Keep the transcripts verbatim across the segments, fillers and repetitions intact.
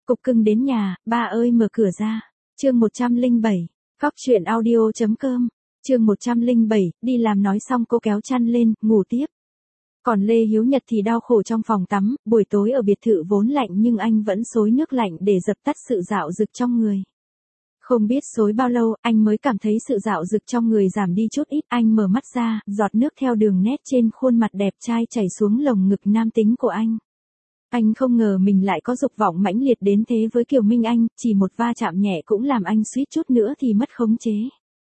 Cục cưng đến nhà, ba ơi mở cửa ra. Chương một trăm lẻ bảy, Cóc truyện audio chấm com. Chương một trăm lẻ bảy, đi làm nói xong cô kéo chăn lên, ngủ tiếp. Còn Lê Hiếu Nhật thì đau khổ trong phòng tắm, buổi tối ở biệt thự vốn lạnh nhưng anh vẫn xối nước lạnh để dập tắt sự dạo dực trong người. Không biết xối bao lâu, anh mới cảm thấy sự dạo dực trong người giảm đi chút ít, anh mở mắt ra, giọt nước theo đường nét trên khuôn mặt đẹp trai chảy xuống lồng ngực nam tính của anh. Anh không ngờ mình lại có dục vọng mãnh liệt đến thế với Kiều Minh Anh, chỉ một va chạm nhẹ cũng làm anh suýt chút nữa thì mất khống chế.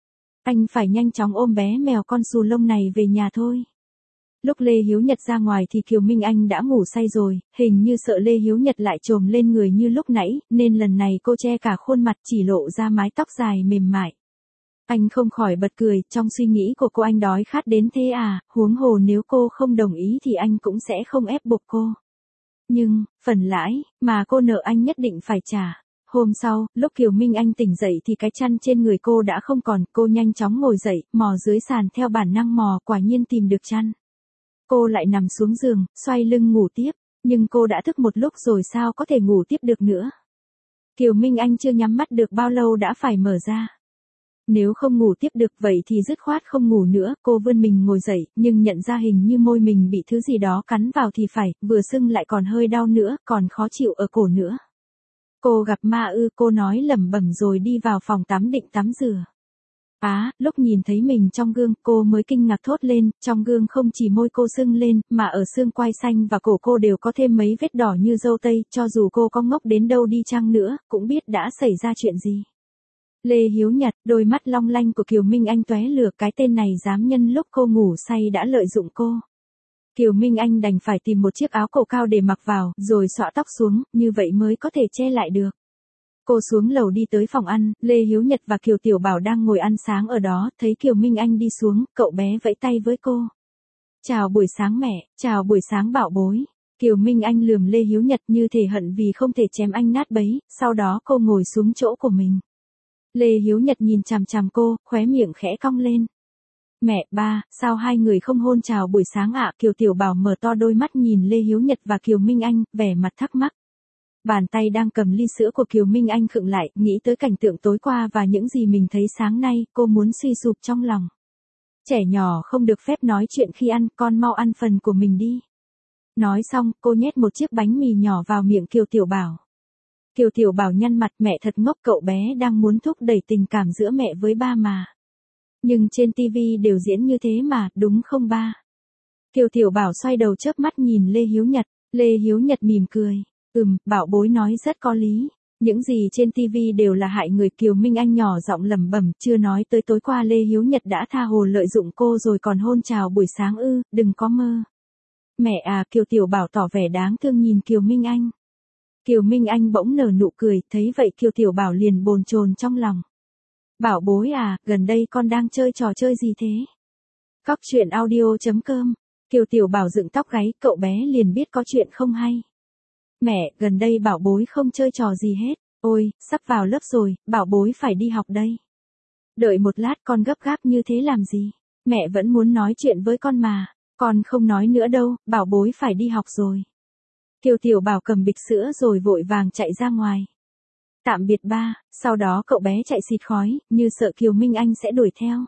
Anh phải nhanh chóng ôm bé mèo con xù lông này về nhà thôi. Lúc Lê Hiếu Nhật ra ngoài thì Kiều Minh Anh đã ngủ say rồi, hình như sợ Lê Hiếu Nhật lại trồm lên người như lúc nãy, nên lần này cô che cả khuôn mặt chỉ lộ ra mái tóc dài mềm mại. Anh không khỏi bật cười, trong suy nghĩ của cô anh đói khát đến thế à, huống hồ nếu cô không đồng ý thì anh cũng sẽ không ép buộc cô. Nhưng, phần lãi, mà cô nợ anh nhất định phải trả. Hôm sau, lúc Kiều Minh Anh tỉnh dậy thì cái chăn trên người cô đã không còn, cô nhanh chóng ngồi dậy, mò dưới sàn theo bản năng mò, quả nhiên tìm được chăn. Cô lại nằm xuống giường, xoay lưng ngủ tiếp, nhưng cô đã thức một lúc rồi sao có thể ngủ tiếp được nữa. Kiều Minh Anh chưa nhắm mắt được bao lâu đã phải mở ra. Nếu không ngủ tiếp được vậy thì dứt khoát không ngủ nữa, cô vươn mình ngồi dậy, nhưng nhận ra hình như môi mình bị thứ gì đó cắn vào thì phải, vừa sưng lại còn hơi đau nữa, còn khó chịu ở cổ nữa. Cô gặp ma ư, cô nói lẩm bẩm rồi đi vào phòng tắm định tắm rửa. Á, lúc nhìn thấy mình trong gương, cô mới kinh ngạc thốt lên, trong gương không chỉ môi cô sưng lên, mà ở xương quai xanh và cổ cô đều có thêm mấy vết đỏ như dâu tây, cho dù cô có ngốc đến đâu đi chăng nữa, cũng biết đã xảy ra chuyện gì. Lê Hiếu Nhật, đôi mắt long lanh của Kiều Minh Anh tóe lửa, cái tên này dám nhân lúc cô ngủ say đã lợi dụng cô. Kiều Minh Anh đành phải tìm một chiếc áo cổ cao để mặc vào, rồi xõa tóc xuống, như vậy mới có thể che lại được. Cô xuống lầu đi tới phòng ăn, Lê Hiếu Nhật và Kiều Tiểu Bảo đang ngồi ăn sáng ở đó, thấy Kiều Minh Anh đi xuống, cậu bé vẫy tay với cô. Chào buổi sáng mẹ, chào buổi sáng bảo bối. Kiều Minh Anh lườm Lê Hiếu Nhật như thể hận vì không thể chém anh nát bấy, sau đó cô ngồi xuống chỗ của mình. Lê Hiếu Nhật nhìn chằm chằm cô, khóe miệng khẽ cong lên. Mẹ, ba, sao hai người không hôn chào buổi sáng ạ? Kiều Tiểu Bảo mở to đôi mắt nhìn Lê Hiếu Nhật và Kiều Minh Anh, vẻ mặt thắc mắc. Bàn tay đang cầm ly sữa của Kiều Minh Anh khựng lại, nghĩ tới cảnh tượng tối qua và những gì mình thấy sáng nay, cô muốn suy sụp trong lòng. Trẻ nhỏ không được phép nói chuyện khi ăn, con mau ăn phần của mình đi. Nói xong, cô nhét một chiếc bánh mì nhỏ vào miệng Kiều Tiểu Bảo. Kiều Tiểu Bảo nhăn mặt, mẹ thật ngốc, cậu bé đang muốn thúc đẩy tình cảm giữa mẹ với ba mà. Nhưng trên tivi đều diễn như thế mà, đúng không ba? Kiều Tiểu Bảo xoay đầu chớp mắt nhìn Lê Hiếu Nhật, Lê Hiếu Nhật mỉm cười. Ừm, bảo bối nói rất có lý. Những gì trên tivi đều là hại người. Kiều Minh Anh nhỏ giọng lẩm bẩm, chưa nói tới tối qua Lê Hiếu Nhật đã tha hồ lợi dụng cô rồi còn hôn chào buổi sáng ư, đừng có mơ. Mẹ à, Kiều Tiểu Bảo tỏ vẻ đáng thương nhìn Kiều Minh Anh. Kiều Minh Anh bỗng nở nụ cười, thấy vậy Kiều Tiểu Bảo liền bồn chồn trong lòng. Bảo bối à, gần đây con đang chơi trò chơi gì thế? Cóc truyện audio chấm com. Kiều Tiểu Bảo dựng tóc gáy, cậu bé liền biết có chuyện không hay. Mẹ, gần đây bảo bối không chơi trò gì hết. Ôi, sắp vào lớp rồi, bảo bối phải đi học đây. Đợi một lát, con gấp gáp như thế làm gì? Mẹ vẫn muốn nói chuyện với con mà. Con không nói nữa đâu, bảo bối phải đi học rồi. Kiều Tiểu Bảo cầm bịch sữa rồi vội vàng chạy ra ngoài. Tạm biệt ba, sau đó cậu bé chạy xịt khói, như sợ Kiều Minh Anh sẽ đuổi theo.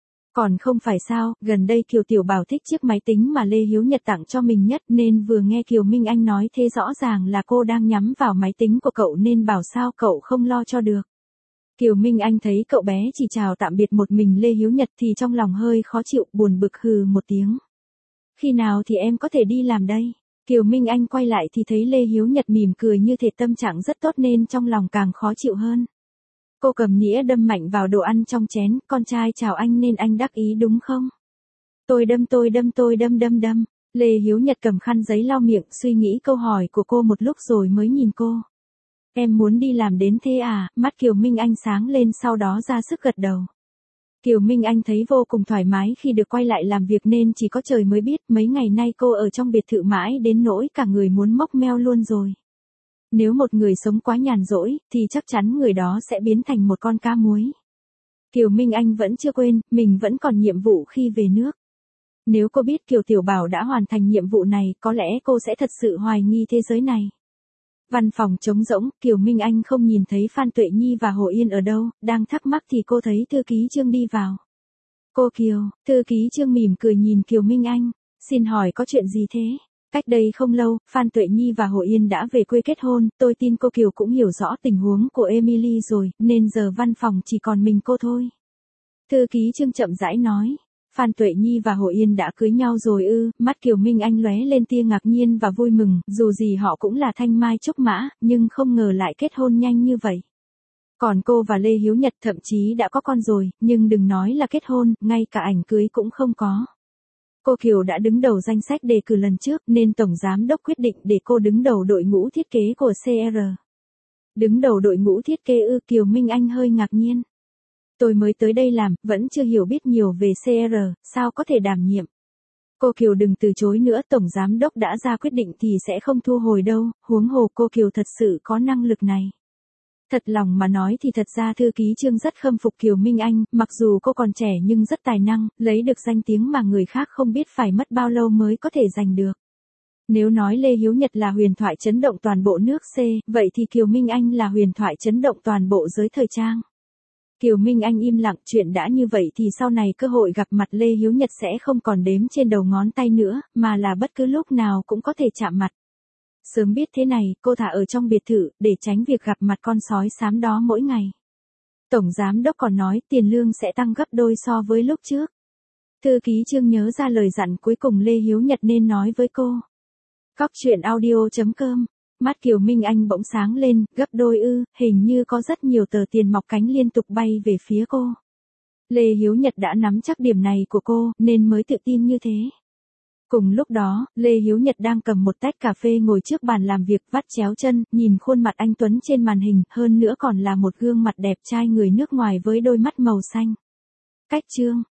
Còn không phải sao, gần đây Kiều Tiểu Bảo thích chiếc máy tính mà Lê Hiếu Nhật tặng cho mình nhất, nên vừa nghe Kiều Minh Anh nói thế rõ ràng là cô đang nhắm vào máy tính của cậu nên bảo sao cậu không lo cho được. Kiều Minh Anh thấy cậu bé chỉ chào tạm biệt một mình Lê Hiếu Nhật thì trong lòng hơi khó chịu, buồn bực hừ một tiếng. Khi nào thì em có thể đi làm đây? Kiều Minh Anh quay lại thì thấy Lê Hiếu Nhật mỉm cười như thể tâm trạng rất tốt nên trong lòng càng khó chịu hơn. Cô cầm nĩa đâm mạnh vào đồ ăn trong chén, con trai chào anh nên anh đắc ý đúng không? Tôi đâm tôi đâm tôi đâm đâm đâm. Lê Hiếu Nhật cầm khăn giấy lau miệng, suy nghĩ câu hỏi của cô một lúc rồi mới nhìn cô. Em muốn đi làm đến thế à? Mắt Kiều Minh Anh sáng lên sau đó ra sức gật đầu. Kiều Minh Anh thấy vô cùng thoải mái khi được quay lại làm việc nên chỉ có trời mới biết mấy ngày nay cô ở trong biệt thự mãi đến nỗi cả người muốn mốc meo luôn rồi. Nếu một người sống quá nhàn rỗi, thì chắc chắn người đó sẽ biến thành một con cá muối. Kiều Minh Anh vẫn chưa quên, mình vẫn còn nhiệm vụ khi về nước. Nếu cô biết Kiều Tiểu Bảo đã hoàn thành nhiệm vụ này, có lẽ cô sẽ thật sự hoài nghi thế giới này. Văn phòng trống rỗng, Kiều Minh Anh không nhìn thấy Phan Tuệ Nhi và Hồ Yên ở đâu, đang thắc mắc thì cô thấy thư ký Trương đi vào. Cô Kiều, thư ký Trương mỉm cười nhìn Kiều Minh Anh, xin hỏi có chuyện gì thế? Cách đây không lâu, Phan Tuệ Nhi và Hồ Yên đã về quê kết hôn, tôi tin cô Kiều cũng hiểu rõ tình huống của Emily rồi, nên giờ văn phòng chỉ còn mình cô thôi. Thư ký Trương chậm rãi nói, Phan Tuệ Nhi và Hồ Yên đã cưới nhau rồi ư? Mắt Kiều Minh Anh lóe lên tia ngạc nhiên và vui mừng, dù gì họ cũng là thanh mai trúc mã, nhưng không ngờ lại kết hôn nhanh như vậy. Còn cô và Lê Hiếu Nhật thậm chí đã có con rồi, nhưng đừng nói là kết hôn, ngay cả ảnh cưới cũng không có. Cô Kiều đã đứng đầu danh sách đề cử lần trước nên Tổng Giám đốc quyết định để cô đứng đầu đội ngũ thiết kế của xê rờ. Đứng đầu đội ngũ thiết kế ư? Kiều Minh Anh hơi ngạc nhiên. Tôi mới tới đây làm, vẫn chưa hiểu biết nhiều về xê rờ, sao có thể đảm nhiệm. Cô Kiều đừng từ chối nữa, Tổng Giám đốc đã ra quyết định thì sẽ không thu hồi đâu, huống hồ cô Kiều thật sự có năng lực này. Thật lòng mà nói thì thật ra thư ký Trương rất khâm phục Kiều Minh Anh, mặc dù cô còn trẻ nhưng rất tài năng, lấy được danh tiếng mà người khác không biết phải mất bao lâu mới có thể giành được. Nếu nói Lê Hiếu Nhật là huyền thoại chấn động toàn bộ nước C, vậy thì Kiều Minh Anh là huyền thoại chấn động toàn bộ giới thời trang. Kiều Minh Anh im lặng, chuyện đã như vậy thì sau này cơ hội gặp mặt Lê Hiếu Nhật sẽ không còn đếm trên đầu ngón tay nữa, mà là bất cứ lúc nào cũng có thể chạm mặt. Sớm biết thế này, cô thả ở trong biệt thự, để tránh việc gặp mặt con sói xám đó mỗi ngày. Tổng Giám đốc còn nói tiền lương sẽ tăng gấp đôi so với lúc trước. Thư ký Trương nhớ ra lời dặn cuối cùng Lê Hiếu Nhật nên nói với cô. Cóc truyện audio chấm com. Mắt Kiều Minh Anh bỗng sáng lên, gấp đôi ư, hình như có rất nhiều tờ tiền mọc cánh liên tục bay về phía cô. Lê Hiếu Nhật đã nắm chắc điểm này của cô, nên mới tự tin như thế. Cùng lúc đó, Lê Hiếu Nhật đang cầm một tách cà phê ngồi trước bàn làm việc vắt chéo chân, nhìn khuôn mặt anh Tuấn trên màn hình, hơn nữa còn là một gương mặt đẹp trai người nước ngoài với đôi mắt màu xanh. Cách Trương,